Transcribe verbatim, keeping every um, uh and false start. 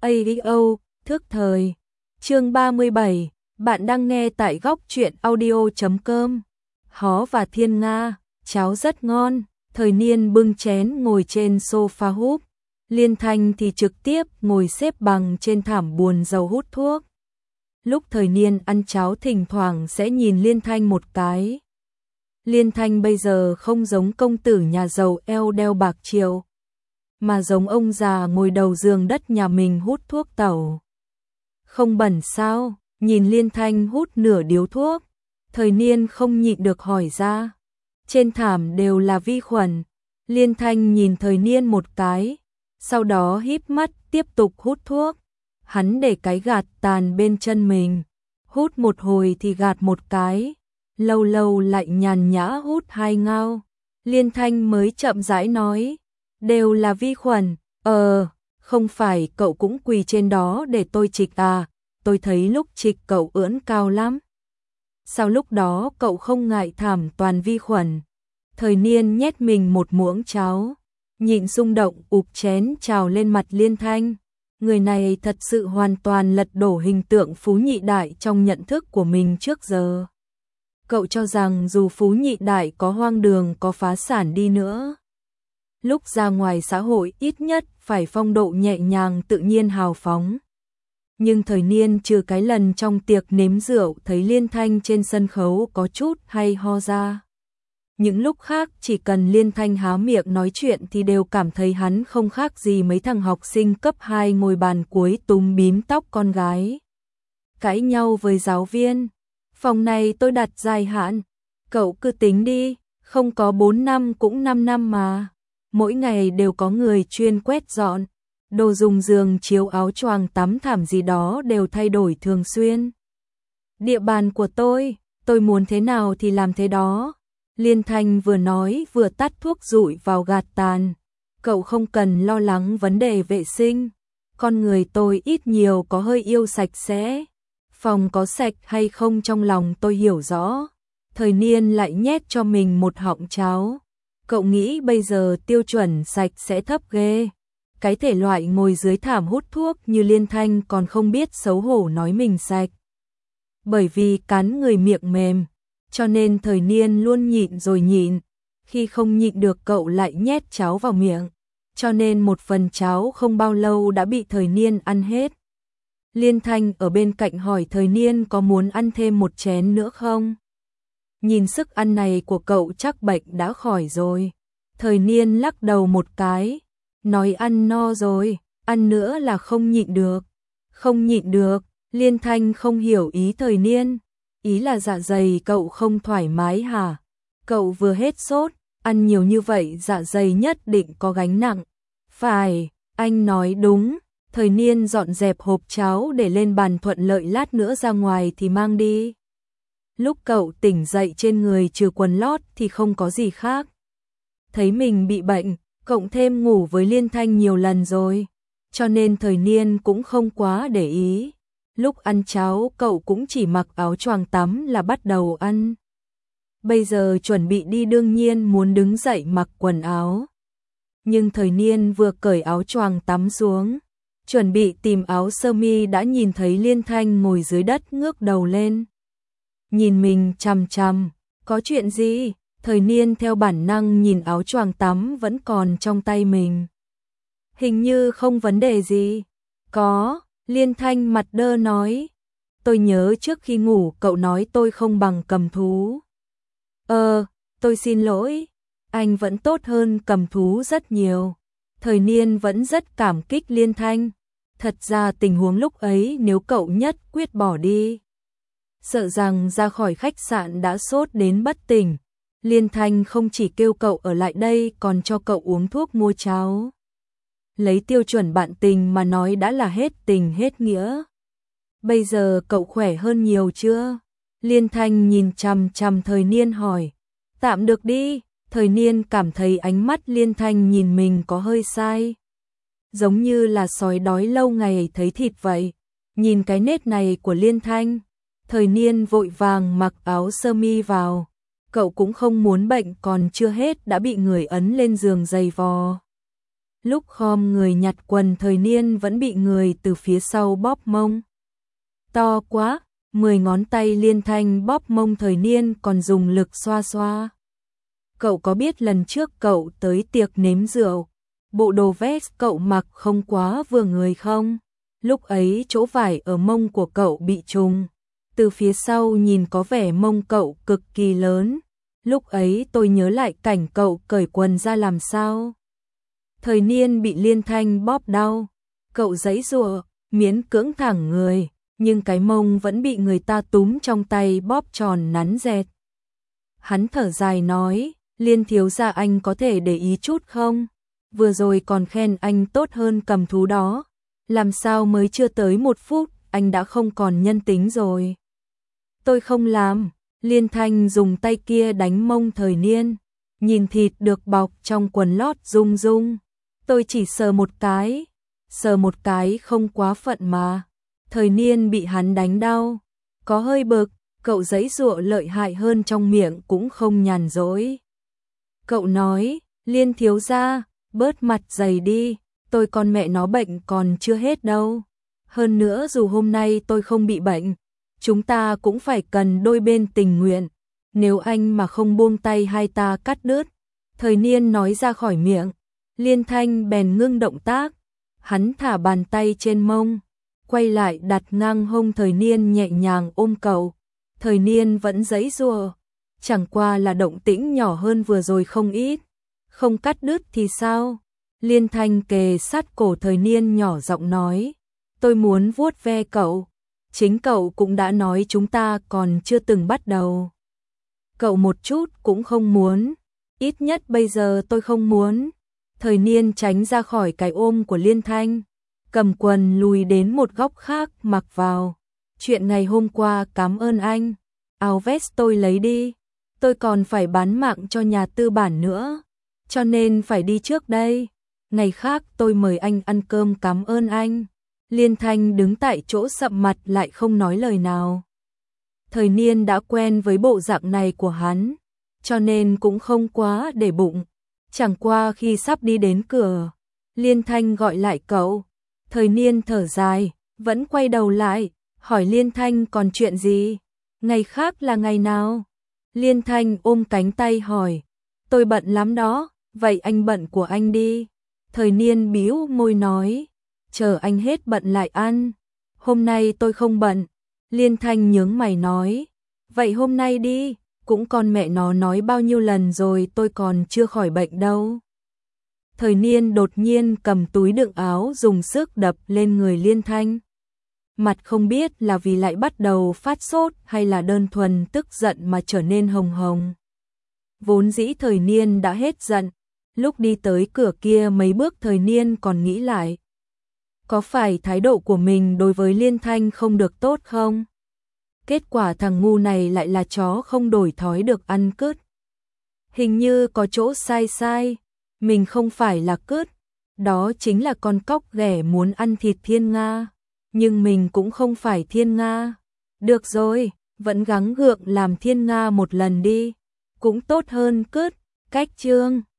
a i o, thước thời. Chương ba mươi bảy, bạn đang nghe tại góc truyện audio chấm com. Hó và Thiên Nga, cháo rất ngon. Thời Niên bưng chén ngồi trên sofa húp. Liên Thanh thì trực tiếp ngồi xếp bằng trên thảm buồn dầu hút thuốc. Lúc Thời Niên ăn cháo thỉnh thoảng sẽ nhìn Liên Thanh một cái. Liên Thanh bây giờ không giống công tử nhà giàu eo đeo bạc triệu, mà giống ông già ngồi đầu giường đất nhà mình hút thuốc tẩu. Không bẩn sao? Nhìn Liên Thanh hút nửa điếu thuốc, Thời Niên không nhịn được hỏi ra. Trên thảm đều là vi khuẩn. Liên Thanh nhìn Thời Niên một cái, sau đó híp mắt tiếp tục hút thuốc. Hắn để cái gạt tàn bên chân mình, hút một hồi thì gạt một cái, lâu lâu lại nhàn nhã hút hai ngao. Liên Thanh mới chậm rãi nói, đều là vi khuẩn. Ờ, không phải cậu cũng quỳ trên đó để tôi trịch à, tôi thấy lúc trịch cậu ưỡn cao lắm. Sao lúc đó cậu không ngại thảm toàn vi khuẩn? Thời Niên nhét mình một muỗng cháo, nhịn xung động ụp chén trào lên mặt Liên Thanh. Người này thật sự hoàn toàn lật đổ hình tượng Phú Nhị Đại trong nhận thức của mình trước giờ. Cậu cho rằng dù Phú Nhị Đại có hoang đường có phá sản đi nữa, lúc ra ngoài xã hội ít nhất phải phong độ nhẹ nhàng tự nhiên hào phóng. Nhưng Thời Niên trừ cái lần trong tiệc nếm rượu thấy Liên Thanh trên sân khấu có chút hay ho ra. Những lúc khác chỉ cần Liên Thanh há miệng nói chuyện thì đều cảm thấy hắn không khác gì mấy thằng học sinh cấp hai ngồi bàn cuối túm bím tóc con gái. Cãi nhau với giáo viên. Phòng này tôi đặt dài hạn. Cậu cứ tính đi, không có bốn năm cũng năm năm mà. Mỗi ngày đều có người chuyên quét dọn. Đồ dùng giường chiếu áo choàng tắm thảm gì đó đều thay đổi thường xuyên. Địa bàn của tôi, tôi muốn thế nào thì làm thế đó. Liên Thanh vừa nói vừa tắt thuốc rụi vào gạt tàn. Cậu không cần lo lắng vấn đề vệ sinh. Con người tôi ít nhiều có hơi yêu sạch sẽ. Phòng có sạch hay không trong lòng tôi hiểu rõ. Thời Niên lại nhét cho mình một họng cháo. Cậu nghĩ bây giờ tiêu chuẩn sạch sẽ thấp ghê. Cái thể loại ngồi dưới thảm hút thuốc như Liên Thanh còn không biết xấu hổ nói mình sạch. Bởi vì cắn người miệng mềm, cho nên Thời Niên luôn nhịn rồi nhịn. Khi không nhịn được cậu lại nhét cháo vào miệng. Cho nên một phần cháo không bao lâu đã bị Thời Niên ăn hết. Liên Thanh ở bên cạnh hỏi Thời Niên có muốn ăn thêm một chén nữa không? Nhìn sức ăn này của cậu chắc bệnh đã khỏi rồi. Thời Niên lắc đầu một cái, nói ăn no rồi, ăn nữa là không nhịn được. Không nhịn được, Liên Thanh không hiểu ý Thời Niên. Ý là dạ dày cậu không thoải mái hả? Cậu vừa hết sốt, ăn nhiều như vậy dạ dày nhất định có gánh nặng. Phải, anh nói đúng. Thời Niên dọn dẹp hộp cháo để lên bàn thuận lợi lát nữa ra ngoài thì mang đi. Lúc cậu tỉnh dậy trên người trừ quần lót thì không có gì khác. Thấy mình bị bệnh, cộng thêm ngủ với Liên Thanh nhiều lần rồi, cho nên Thời Niên cũng không quá để ý. Lúc ăn cháo cậu cũng chỉ mặc áo choàng tắm là bắt đầu ăn. Bây giờ chuẩn bị đi đương nhiên muốn đứng dậy mặc quần áo. Nhưng Thời Niên vừa cởi áo choàng tắm xuống, chuẩn bị tìm áo sơ mi đã nhìn thấy Liên Thanh ngồi dưới đất ngước đầu lên. Nhìn mình chằm chằm, có chuyện gì? Thời Niên theo bản năng nhìn áo choàng tắm vẫn còn trong tay mình. Hình như không vấn đề gì. Có, Liên Thanh mặt đơ nói. Tôi nhớ trước khi ngủ cậu nói tôi không bằng cầm thú. Ờ, tôi xin lỗi. Anh vẫn tốt hơn cầm thú rất nhiều. Thời Niên vẫn rất cảm kích Liên Thanh. Thật ra tình huống lúc ấy nếu cậu nhất quyết bỏ đi, sợ rằng ra khỏi khách sạn đã sốt đến bất tỉnh. Liên Thanh không chỉ kêu cậu ở lại đây còn cho cậu uống thuốc mua cháo. Lấy tiêu chuẩn bạn tình mà nói đã là hết tình hết nghĩa. Bây giờ cậu khỏe hơn nhiều chưa? Liên Thanh nhìn chằm chằm Thời Niên hỏi. Tạm được đi. Thời Niên cảm thấy ánh mắt Liên Thanh nhìn mình có hơi sai. Giống như là sói đói lâu ngày thấy thịt vậy. Nhìn cái nết này của Liên Thanh, Thời Niên vội vàng mặc áo sơ mi vào. Cậu cũng không muốn bệnh còn chưa hết đã bị người ấn lên giường giày vò. Lúc khom người nhặt quần Thời Niên vẫn bị người từ phía sau bóp mông. To quá, mười ngón tay Liên Thanh bóp mông Thời Niên còn dùng lực xoa xoa. Cậu có biết lần trước cậu tới tiệc nếm rượu, bộ đồ vest cậu mặc không quá vừa người không? Lúc ấy chỗ vải ở mông của cậu bị trùng. Từ phía sau nhìn có vẻ mông cậu cực kỳ lớn. Lúc ấy tôi nhớ lại cảnh cậu cởi quần ra làm sao. Thời Niên bị Liên Thanh bóp đau. Cậu giãy giụa, miễn cưỡng thẳng người, nhưng cái mông vẫn bị người ta túm trong tay bóp tròn nắn dẹt. Hắn thở dài nói, Liên thiếu gia anh có thể để ý chút không? Vừa rồi còn khen anh tốt hơn cầm thú đó. Làm sao mới chưa tới một phút, anh đã không còn nhân tính rồi. Tôi không làm. Liên Thanh dùng tay kia đánh mông Thời Niên. Nhìn thịt được bọc trong quần lót rung rung. Tôi chỉ sờ một cái. Sờ một cái không quá phận mà. Thời Niên bị hắn đánh đau. Có hơi bực, cậu giãy giụa lợi hại hơn trong miệng cũng không nhàn rỗi. Cậu nói, Liên thiếu gia, bớt mặt dày đi. Tôi con mẹ nó bệnh còn chưa hết đâu. Hơn nữa dù hôm nay tôi không bị bệnh, chúng ta cũng phải cần đôi bên tình nguyện. Nếu anh mà không buông tay hai ta cắt đứt. Thời Niên nói ra khỏi miệng. Liên Thanh bèn ngưng động tác. Hắn thả bàn tay trên mông, quay lại đặt ngang hông Thời Niên nhẹ nhàng ôm cậu. Thời Niên vẫn giãy giụa, chẳng qua là động tĩnh nhỏ hơn vừa rồi không ít. Không cắt đứt thì sao? Liên Thanh kề sát cổ Thời Niên nhỏ giọng nói, tôi muốn vuốt ve cậu. Chính cậu cũng đã nói chúng ta còn chưa từng bắt đầu. Cậu một chút cũng không muốn, ít nhất bây giờ tôi không muốn. Thời Niên tránh ra khỏi cái ôm của Liên Thanh, cầm quần lùi đến một góc khác mặc vào. Chuyện ngày hôm qua cảm ơn anh, áo vest tôi lấy đi, tôi còn phải bán mạng cho nhà tư bản nữa, cho nên phải đi trước đây. Ngày khác tôi mời anh ăn cơm cảm ơn anh. Liên Thanh đứng tại chỗ sậm mặt lại không nói lời nào. Thời Niên đã quen với bộ dạng này của hắn, cho nên cũng không quá để bụng. Chẳng qua khi sắp đi đến cửa, Liên Thanh gọi lại cậu. Thời Niên thở dài, vẫn quay đầu lại, hỏi Liên Thanh còn chuyện gì? Ngày khác là ngày nào? Liên Thanh ôm cánh tay hỏi, tôi bận lắm đó, vậy anh bận của anh đi. Thời Niên bĩu môi nói, chờ anh hết bận lại ăn. Hôm nay tôi không bận. Liên Thanh nhướng mày nói, vậy hôm nay đi, cũng con mẹ nó nói bao nhiêu lần rồi tôi còn chưa khỏi bệnh đâu. Thời Niên đột nhiên cầm túi đựng áo dùng sức đập lên người Liên Thanh. Mặt không biết là vì lại bắt đầu phát sốt hay là đơn thuần tức giận mà trở nên hồng hồng. Vốn dĩ Thời Niên đã hết giận, lúc đi tới cửa kia mấy bước Thời Niên còn nghĩ lại. Có phải thái độ của mình đối với Liên Thanh không được tốt không? Kết quả thằng ngu này lại là chó không đổi thói được ăn cứt. Hình như có chỗ sai sai, mình không phải là cứt, đó chính là con cóc ghẻ muốn ăn thịt thiên nga, nhưng mình cũng không phải thiên nga. Được rồi, vẫn gắng gượng làm thiên nga một lần đi, cũng tốt hơn cứt. Cách chương